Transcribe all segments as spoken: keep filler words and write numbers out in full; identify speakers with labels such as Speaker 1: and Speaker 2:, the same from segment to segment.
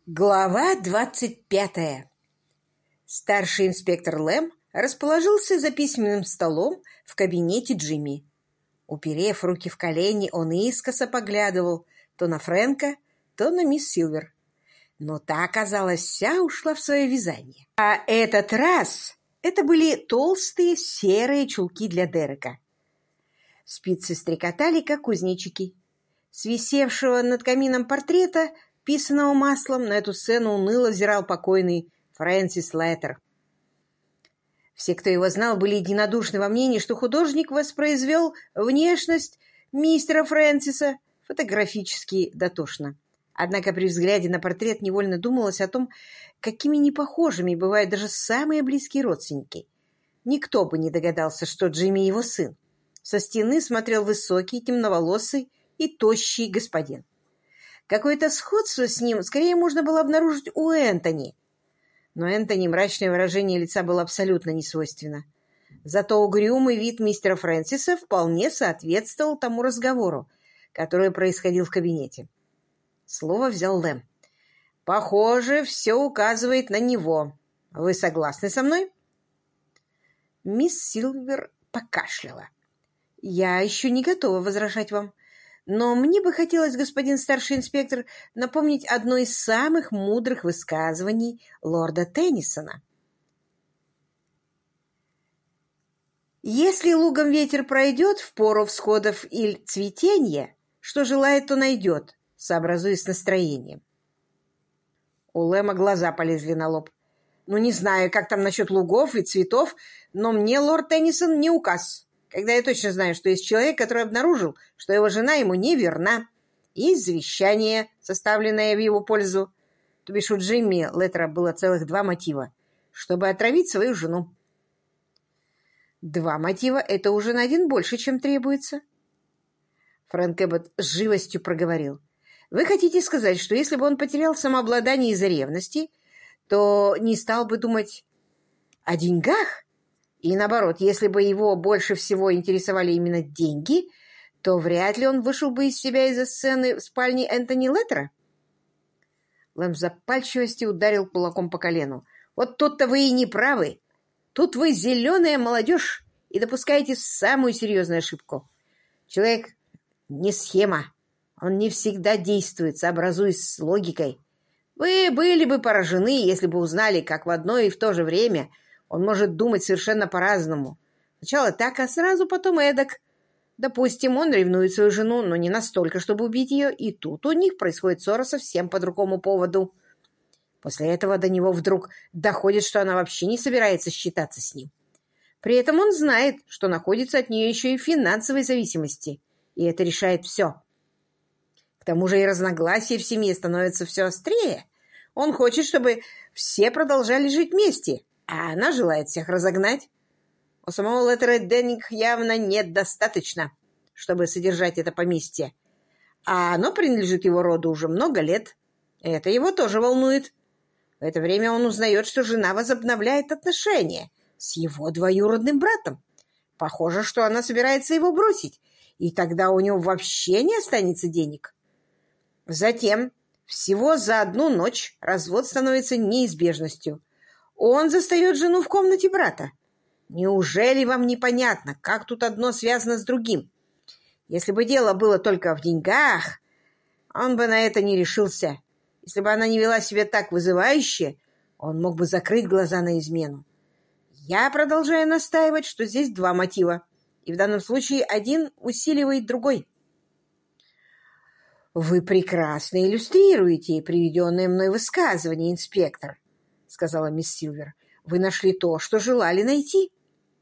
Speaker 1: Глава двадцать пятая. Старший инспектор Лэм расположился за письменным столом в кабинете Джимми. Уперев руки в колени, он искоса поглядывал то на Фрэнка, то на мисс Силвер. Но та, казалось, вся ушла в свое вязание. А этот раз это были толстые серые чулки для Дерека. Спицы стрекотали, как кузнечики. С висевшего над камином портрета, писанного маслом, на эту сцену уныло взирал покойный Фрэнсис Леттер. Все, кто его знал, были единодушны во мнении, что художник воспроизвел внешность мистера Фрэнсиса фотографически дотошно. Однако при взгляде на портрет невольно думалось о том, какими непохожими бывают даже самые близкие родственники. Никто бы не догадался, что Джимми его сын. Со стены смотрел высокий, темноволосый и тощий господин. Какое-то сходство с ним скорее можно было обнаружить у Энтони. Но Энтони мрачное выражение лица было абсолютно несвойственно. Зато угрюмый вид мистера Фрэнсиса вполне соответствовал тому разговору, который происходил в кабинете. Слово взял Лэм. «Похоже, все указывает на него. Вы согласны со мной?» Мисс Силвер покашляла. «Я еще не готова возражать вам. Но мне бы хотелось, господин старший инспектор, напомнить одно из самых мудрых высказываний лорда Теннисона. Если лугом ветер пройдет в пору всходов или цветенья, что желает, то найдет, сообразуясь с настроением». У Лэма глаза полезли на лоб. «Ну, не знаю, как там насчет лугов и цветов, но мне лорд Теннисон не указ. Когда я точно знаю, что есть человек, который обнаружил, что его жена ему не верна. Есть завещание, составленное в его пользу. То бишь у Джимми Леттера было целых два мотива, чтобы отравить свою жену. Два мотива — это уже на один больше, чем требуется». Фрэнк Эббот с живостью проговорил. «Вы хотите сказать, что если бы он потерял самообладание из-за ревности, то не стал бы думать о деньгах? И наоборот, если бы его больше всего интересовали именно деньги, то вряд ли он вышел бы из себя из-за сцены в спальне Энтони Леттера?» Лэм в запальчивости ударил кулаком по колену. «Вот тут-то вы и не правы. Тут вы зеленая молодежь и допускаете самую серьезную ошибку. Человек не схема. Он не всегда действует, сообразуясь с логикой. Вы были бы поражены, если бы узнали, как в одно и в то же время он может думать совершенно по-разному. Сначала так, а сразу потом эдак. Допустим, он ревнует свою жену, но не настолько, чтобы убить ее, и тут у них происходит ссора совсем по другому поводу. После этого до него вдруг доходит, что она вообще не собирается считаться с ним. При этом он знает, что находится от нее еще и в финансовой зависимости, и это решает все. К тому же и разногласия в семье становятся все острее. Он хочет, чтобы все продолжали жить вместе, а она желает всех разогнать. У самого Леттера денег явно нет достаточно, чтобы содержать это поместье. А оно принадлежит его роду уже много лет. Это его тоже волнует. В это время он узнает, что жена возобновляет отношения с его двоюродным братом. Похоже, что она собирается его бросить, и тогда у него вообще не останется денег. Затем, всего за одну ночь, развод становится неизбежностью. Он застает жену в комнате брата. Неужели вам непонятно, как тут одно связано с другим? Если бы дело было только в деньгах, он бы на это не решился. Если бы она не вела себя так вызывающе, он мог бы закрыть глаза на измену. Я продолжаю настаивать, что здесь два мотива, и в данном случае один усиливает другой. «Вы прекрасно иллюстрируете приведенное мной высказывание, инспектор», — сказала мисс Силвер. «Вы нашли то, что желали найти».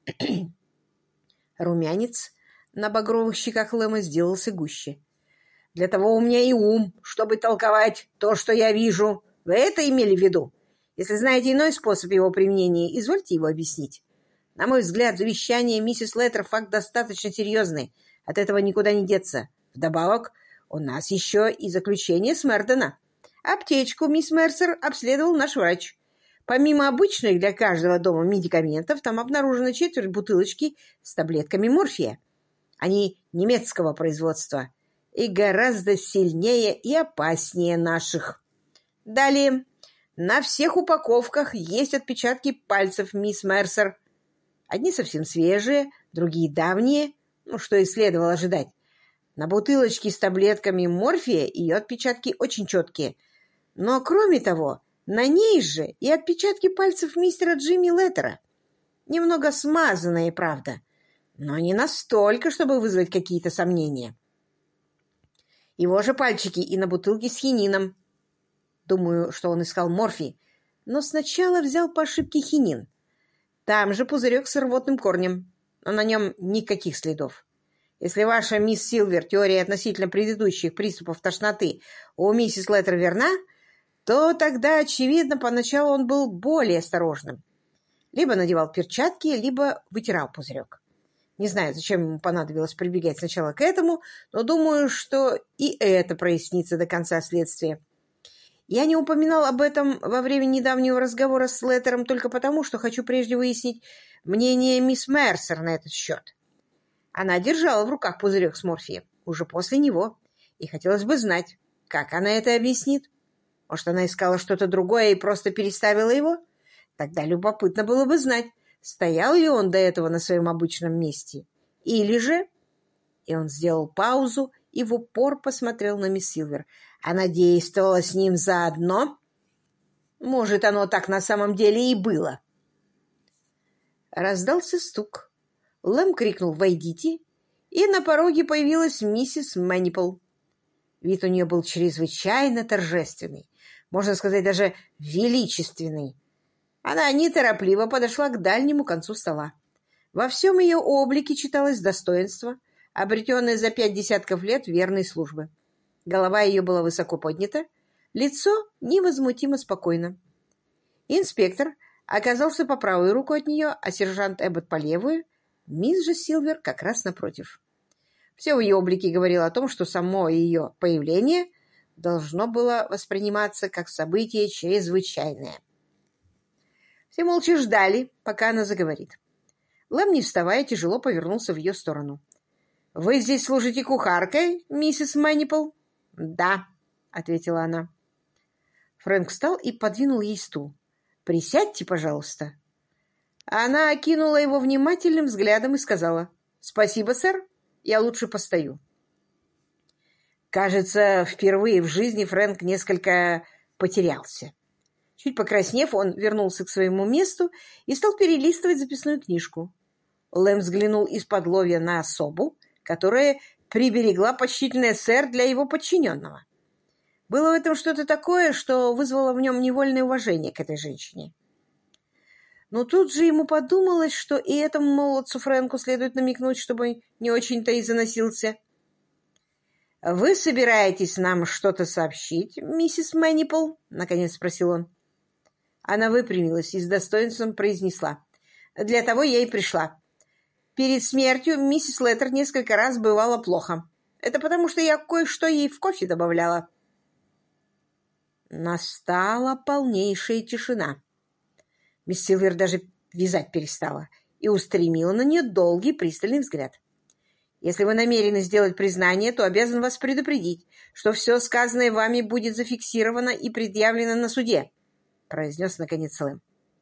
Speaker 1: Румянец на багровых щеках Лэма сделался гуще. «Для того у меня и ум, чтобы толковать то, что я вижу. Вы это имели в виду? Если знаете иной способ его применения, извольте его объяснить. На мой взгляд, завещание миссис Леттер факт достаточно серьезный. От этого никуда не деться. Вдобавок, у нас еще и заключение Смердена. Аптечку мисс Мерсер обследовал наш врач. Помимо обычных для каждого дома медикаментов, там обнаружено четверть бутылочки с таблетками морфия. Они немецкого производства и гораздо сильнее и опаснее наших. Далее. На всех упаковках есть отпечатки пальцев, мисс Мерсер. Одни совсем свежие, другие давние, ну, что и следовало ожидать. На бутылочке с таблетками морфия ее отпечатки очень четкие. Но, кроме того, на ней же и отпечатки пальцев мистера Джимми Леттера. Немного смазанные, правда, но не настолько, чтобы вызвать какие-то сомнения. Его же пальчики и на бутылке с хинином. Думаю, что он искал морфий, но сначала взял по ошибке хинин. Там же пузырек с рвотным корнем, но на нем никаких следов. Если ваша мисс Силвер теория относительно предыдущих приступов тошноты у миссис Леттер верна, то тогда, очевидно, поначалу он был более осторожным. Либо надевал перчатки, либо вытирал пузырек. Не знаю, зачем ему понадобилось прибегать сначала к этому, но думаю, что и это прояснится до конца следствия. Я не упоминал об этом во время недавнего разговора с Леттером только потому, что хочу прежде выяснить мнение мисс Мерсер на этот счет. Она держала в руках пузырек с морфием уже после него, и хотелось бы знать, как она это объяснит. Может, она искала что-то другое и просто переставила его? Тогда любопытно было бы знать, стоял ли он до этого на своем обычном месте. Или же... И он сделал паузу и в упор посмотрел на мисс Силвер. Она действовала с ним заодно? Может, оно так на самом деле и было. Раздался стук. Лэм крикнул «Войдите!», и на пороге появилась миссис Мэннипл. Вид у нее был чрезвычайно торжественный, можно сказать, даже величественный. Она неторопливо подошла к дальнему концу стола. Во всем ее облике читалось достоинство, обретенное за пять десятков лет верной службы. Голова ее была высоко поднята, лицо невозмутимо спокойно. Инспектор оказался по правую руку от нее, а сержант Эббот по левую, мисс же Силвер как раз напротив. Все в ее облике говорило о том, что само ее появление должно было восприниматься как событие чрезвычайное. Все молча ждали, пока она заговорит. Лэм, не вставая, тяжело повернулся в ее сторону. — Вы здесь служите кухаркой, миссис Мэннипл? — Да, — ответила она. Фрэнк встал и подвинул ей стул. — Присядьте, пожалуйста. Она окинула его внимательным взглядом и сказала: — Спасибо, сэр, я лучше постою. Кажется, впервые в жизни Фрэнк несколько потерялся. Чуть покраснев, он вернулся к своему месту и стал перелистывать записную книжку. Лэм взглянул из-подловья на особу, которая приберегла почтительный сэр для его подчиненного. Было в этом что-то такое, что вызвало в нем невольное уважение к этой женщине. Но тут же ему подумалось, что и этому молодцу Фрэнку следует намекнуть, чтобы не очень-то и заносился. «Вы собираетесь нам что-то сообщить, миссис Мэннипл?» — наконец спросил он. Она выпрямилась и с достоинством произнесла: «Для того я и пришла. Перед смертью миссис Леттер несколько раз бывало плохо. Это потому, что я кое-что ей в кофе добавляла». Настала полнейшая тишина. Мисс Силвер даже вязать перестала и устремила на нее долгий пристальный взгляд. «Если вы намерены сделать признание, то обязан вас предупредить, что все сказанное вами будет зафиксировано и предъявлено на суде», — произнес наконец Лэм.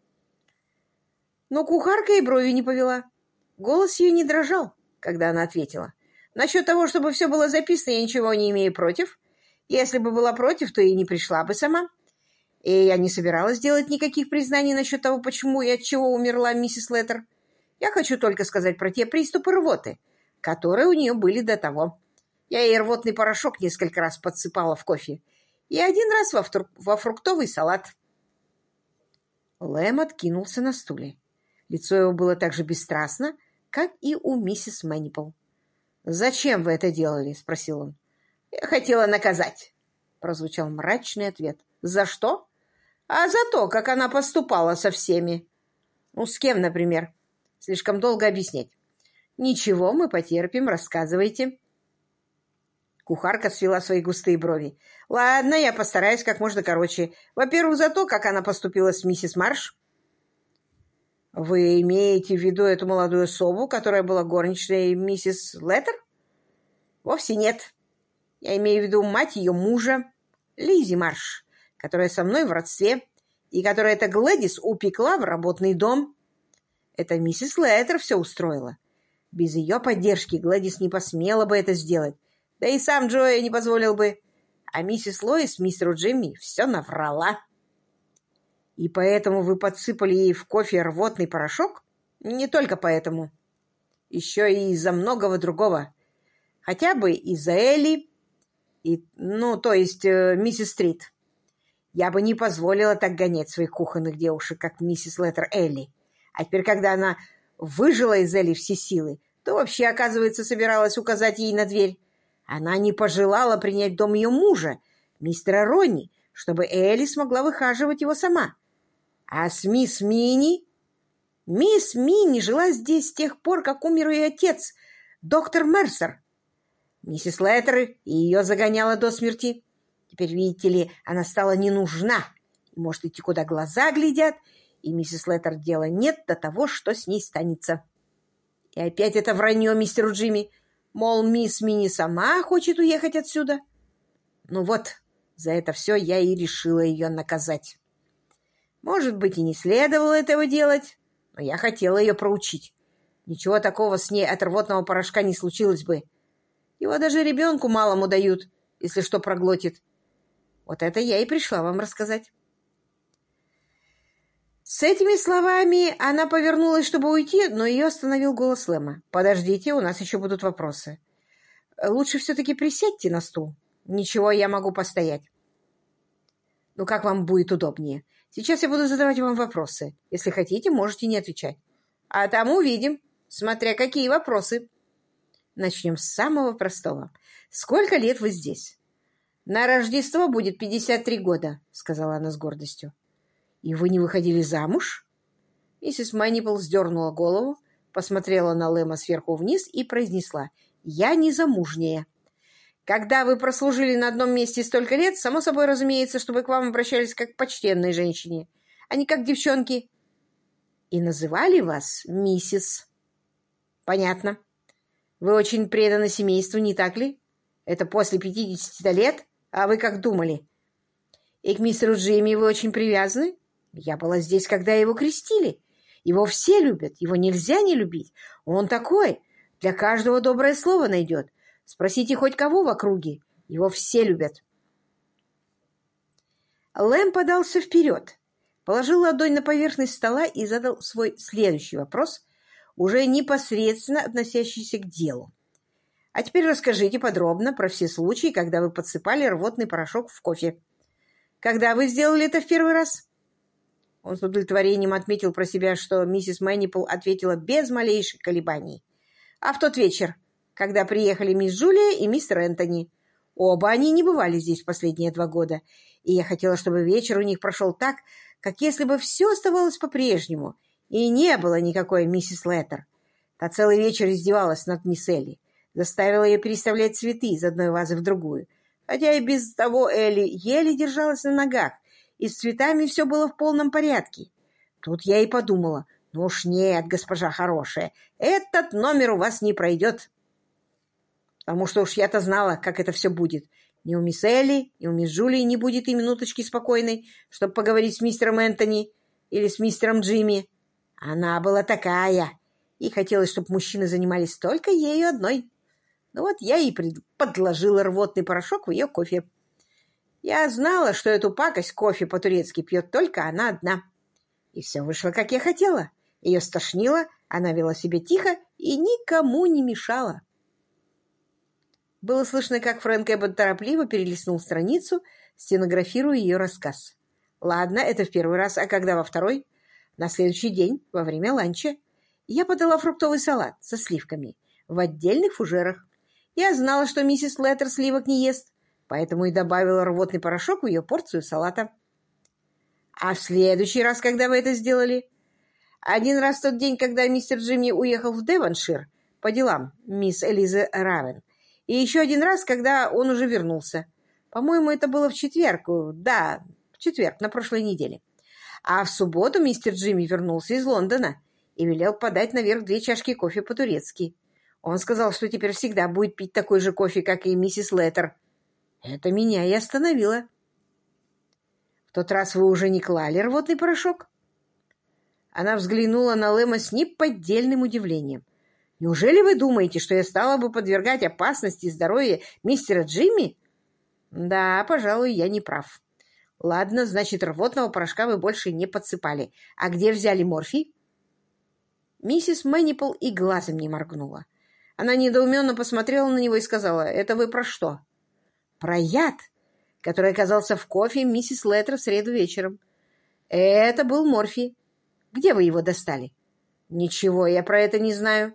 Speaker 1: Но кухарка и брови не повела. Голос ее не дрожал, когда она ответила: «Насчет того, чтобы все было записано, я ничего не имею против. Если бы была против, то и не пришла бы сама. И я не собиралась делать никаких признаний насчет того, почему и от чего умерла миссис Леттер. Я хочу только сказать про те приступы рвоты, которые у нее были до того. Я ей рвотный порошок несколько раз подсыпала в кофе и один раз во, втор... во фруктовый салат». Лэм откинулся на стуле. Лицо его было так же бесстрастно, как и у миссис Мэннипл. «Зачем вы это делали?» — спросил он. «Я хотела наказать», — прозвучал мрачный ответ. «За что?» «А за то, как она поступала со всеми». «Ну, с кем, например?» «Слишком долго объяснять». «Ничего, мы потерпим, рассказывайте». Кухарка свела свои густые брови. «Ладно, я постараюсь как можно короче. Во-первых, за то, как она поступила с миссис Марш». «Вы имеете в виду эту молодую особу, которая была горничной миссис Леттер?» «Вовсе нет. Я имею в виду мать ее мужа, Лиззи Марш, которая со мной в родстве, и которая эта Глэдис упекла в работный дом. Это миссис Леттер все устроила. Без ее поддержки Глэдис не посмела бы это сделать, да и сам Джои не позволил бы. А миссис Лоис мистеру Джимми все наврала. И поэтому вы подсыпали ей в кофе рвотный порошок? Не только поэтому. Еще и из-за многого другого. Хотя бы из-за Элли, и, ну, то есть э, миссис Стрит. Я бы не позволила так гонять своих кухонных девушек, как миссис Леттер Элли. А теперь, когда она выжила из Элли все силы, то вообще, оказывается, собиралась указать ей на дверь. Она не пожелала принять в дом ее мужа, мистера Ронни, чтобы Элли смогла выхаживать его сама. А с мисс Мини... Мисс Мини жила здесь с тех пор, как умер ее отец, доктор Мерсер. Миссис Леттер ее загоняла до смерти. Теперь, видите ли, она стала не нужна и может идти, куда глаза глядят, и миссис Леттер дела нет до того, что с ней станется. И опять это вранье мистеру Джимми, мол, мисс Мини сама хочет уехать отсюда. Ну вот, за это все я и решила ее наказать. Может быть, и не следовало этого делать, но я хотела ее проучить. Ничего такого с ней от рвотного порошка не случилось бы. Его даже ребенку малому дают, если что проглотит. Вот это я и пришла вам рассказать. С этими словами она повернулась, чтобы уйти, но ее остановил голос Лэма. «Подождите, у нас еще будут вопросы. Лучше все-таки присядьте на стул. Ничего, я могу постоять. Ну, как вам будет удобнее. Сейчас я буду задавать вам вопросы. Если хотите, можете не отвечать. А там увидим, смотря какие вопросы. Начнем с самого простого. Сколько лет вы здесь?» «На Рождество будет пятьдесят три года», — сказала она с гордостью. «И вы не выходили замуж?» Миссис Мэннипл сдернула голову, посмотрела на Лэма сверху вниз и произнесла: «Я не замужняя. Когда вы прослужили на одном месте столько лет, само собой разумеется, чтобы к вам обращались как к почтенной женщине, а не как девчонки. И называли вас миссис». «Понятно. Вы очень преданы семейству, не так ли? Это после пятидесяти лет? А вы как думали? И к мистеру Джимми вы очень привязаны? Я была здесь, когда его крестили. Его все любят, его нельзя не любить. Он такой, для каждого доброе слово найдет. Спросите хоть кого в округе, его все любят». Лэм подался вперед, положил ладонь на поверхность стола и задал свой следующий вопрос, уже непосредственно относящийся к делу. «А теперь расскажите подробно про все случаи, когда вы подсыпали рвотный порошок в кофе. Когда вы сделали это в первый раз?» Он с удовлетворением отметил про себя, что миссис Мэннипл ответила без малейших колебаний. «А в тот вечер, когда приехали мисс Джулия и мистер Энтони. Оба они не бывали здесь в последние два года, и я хотела, чтобы вечер у них прошел так, как если бы все оставалось по-прежнему, и не было никакой миссис Леттер. Та целый вечер издевалась над мисс Элли, заставила ее переставлять цветы из одной вазы в другую, хотя и без того Элли еле держалась на ногах, и с цветами все было в полном порядке. Тут я и подумала: ну уж нет, госпожа хорошая, этот номер у вас не пройдет. Потому что уж я-то знала, как это все будет. Ни у мисс Элли, ни у мисс Джулии не будет и минуточки спокойной, чтобы поговорить с мистером Энтони или с мистером Джимми. Она была такая, и хотелось, чтобы мужчины занимались только ею одной. Ну вот я и подложила рвотный порошок в ее кофе. Я знала, что эту пакость кофе по-турецки пьет только она одна. И все вышло, как я хотела. Ее стошнило, она вела себя тихо и никому не мешала. Было слышно, как Фрэнк Эббот торопливо перелистнул страницу, стенографируя ее рассказ. Ладно, это в первый раз, а когда во второй? На следующий день, во время ланча, я подала фруктовый салат со сливками в отдельных фужерах. Я знала, что миссис Леттер сливок не ест, поэтому и добавила рвотный порошок в ее порцию салата. А в следующий раз, когда вы это сделали? Один раз в тот день, когда мистер Джимми уехал в Девоншир по делам мисс Элизы Равен. И еще один раз, когда он уже вернулся. По-моему, это было в четверг. Да, в четверг, на прошлой неделе. А в субботу мистер Джимми вернулся из Лондона и велел подать наверх две чашки кофе по-турецки. Он сказал, что теперь всегда будет пить такой же кофе, как и миссис Леттер. Это меня и остановило. тот раз вы уже не клали рвотный порошок?» Она взглянула на Лэма с неподдельным удивлением. «Неужели вы думаете, что я стала бы подвергать опасности здоровья мистера Джимми?» «Да, пожалуй, я не прав. Ладно, значит, рвотного порошка вы больше не подсыпали. А где взяли морфий?» Миссис Мэннипл и глазом не моргнула. Она недоуменно посмотрела на него и сказала: «Это вы про что?» «Про яд, который оказался в кофе миссис Леттер в среду вечером. Это был морфий. Где вы его достали?» «Ничего, я про это не знаю».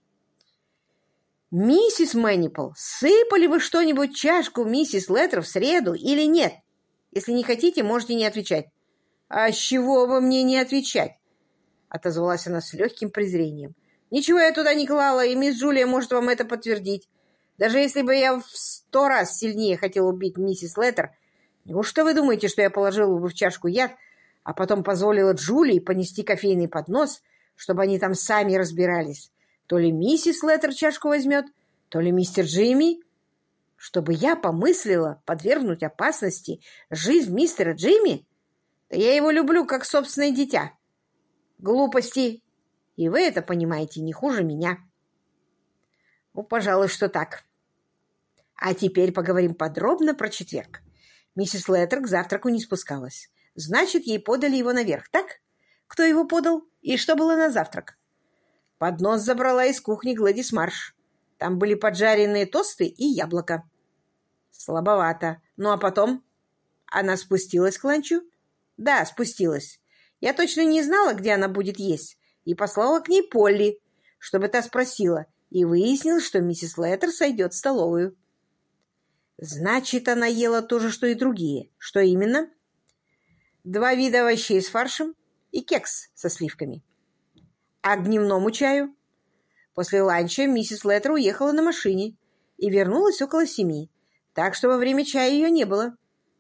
Speaker 1: «Миссис Мэннипл, сыпали вы что-нибудь в чашку миссис Леттер в среду или нет? Если не хотите, можете не отвечать». «А с чего бы мне не отвечать?» — отозвалась она с легким презрением. «Ничего я туда не клала, и мисс Джулия может вам это подтвердить. Даже если бы я в сто раз сильнее хотела убить миссис Леттер, неужто вы думаете, что я положила бы в чашку яд, а потом позволила Джулии понести кофейный поднос, чтобы они там сами разбирались? То ли миссис Леттер чашку возьмет, то ли мистер Джимми. Чтобы я помыслила подвергнуть опасности жизнь мистера Джимми? Да я его люблю, как собственное дитя. Глупости. И вы это понимаете не хуже меня». «Ну, пожалуй, что так. А теперь поговорим подробно про четверг. Миссис Леттер к завтраку не спускалась. Значит, ей подали его наверх, так? Кто его подал? И что было на завтрак?» «Поднос забрала из кухни Глэдис Марш. Там были поджаренные тосты и яблоко». «Слабовато. Ну, а потом?» «Она спустилась к ланчу?» «Да, спустилась. Я точно не знала, где она будет есть, и послала к ней Полли, чтобы та спросила, и выяснил, что миссис Леттер сойдет в столовую». «Значит, она ела то же, что и другие. Что именно?» «Два вида овощей с фаршем и кекс со сливками». «А к дневному чаю?» «После ланча миссис Леттер уехала на машине и вернулась около семи, так что во время чая ее не было».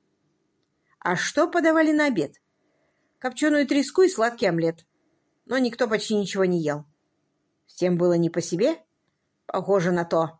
Speaker 1: «А что подавали на обед?» «Копченую треску и сладкий омлет. Но никто почти ничего не ел». «Всем было не по себе?» «Похоже на то».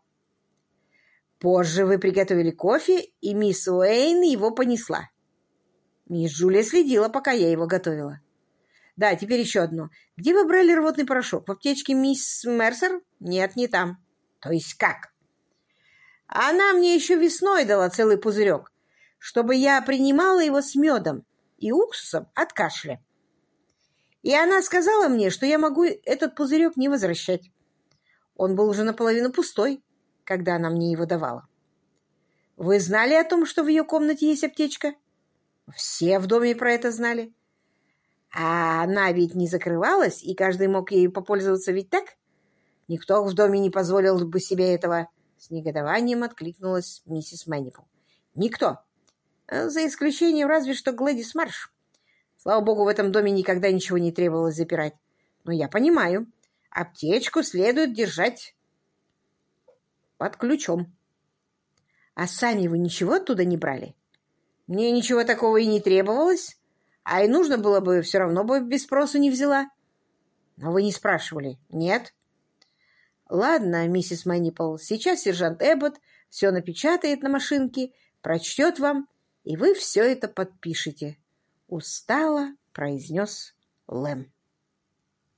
Speaker 1: «Позже вы приготовили кофе, и мисс Уэйн его понесла». «Мисс Джулия следила, пока я его готовила». «Да, теперь еще одно. Где вы брали рвотный порошок? В аптечке мисс Мерсер?» «Нет, не там». «То есть как?» «Она мне еще весной дала целый пузырек, чтобы я принимала его с медом и уксусом от кашля. И она сказала мне, что я могу этот пузырек не возвращать. Он был уже наполовину пустой, когда она мне его давала». «Вы знали о том, что в ее комнате есть аптечка?» «Все в доме про это знали». «А она ведь не закрывалась, и каждый мог ею попользоваться, ведь так? Никто в доме не позволил бы себе этого». С негодованием откликнулась миссис Мэннипл. «Никто. За исключением разве что Глэдис Марш. Слава богу, в этом доме никогда ничего не требовалось запирать. Но я понимаю, аптечку следует держать под ключом». «А сами вы ничего оттуда не брали?» «Мне ничего такого и не требовалось, а и нужно было бы, все равно бы без спросу не взяла». «Но вы не спрашивали?» «Нет». «Ладно, миссис Мэннипл, сейчас сержант Эббот все напечатает на машинке, прочтет вам, и вы все это подпишете», — устало произнес Лэм.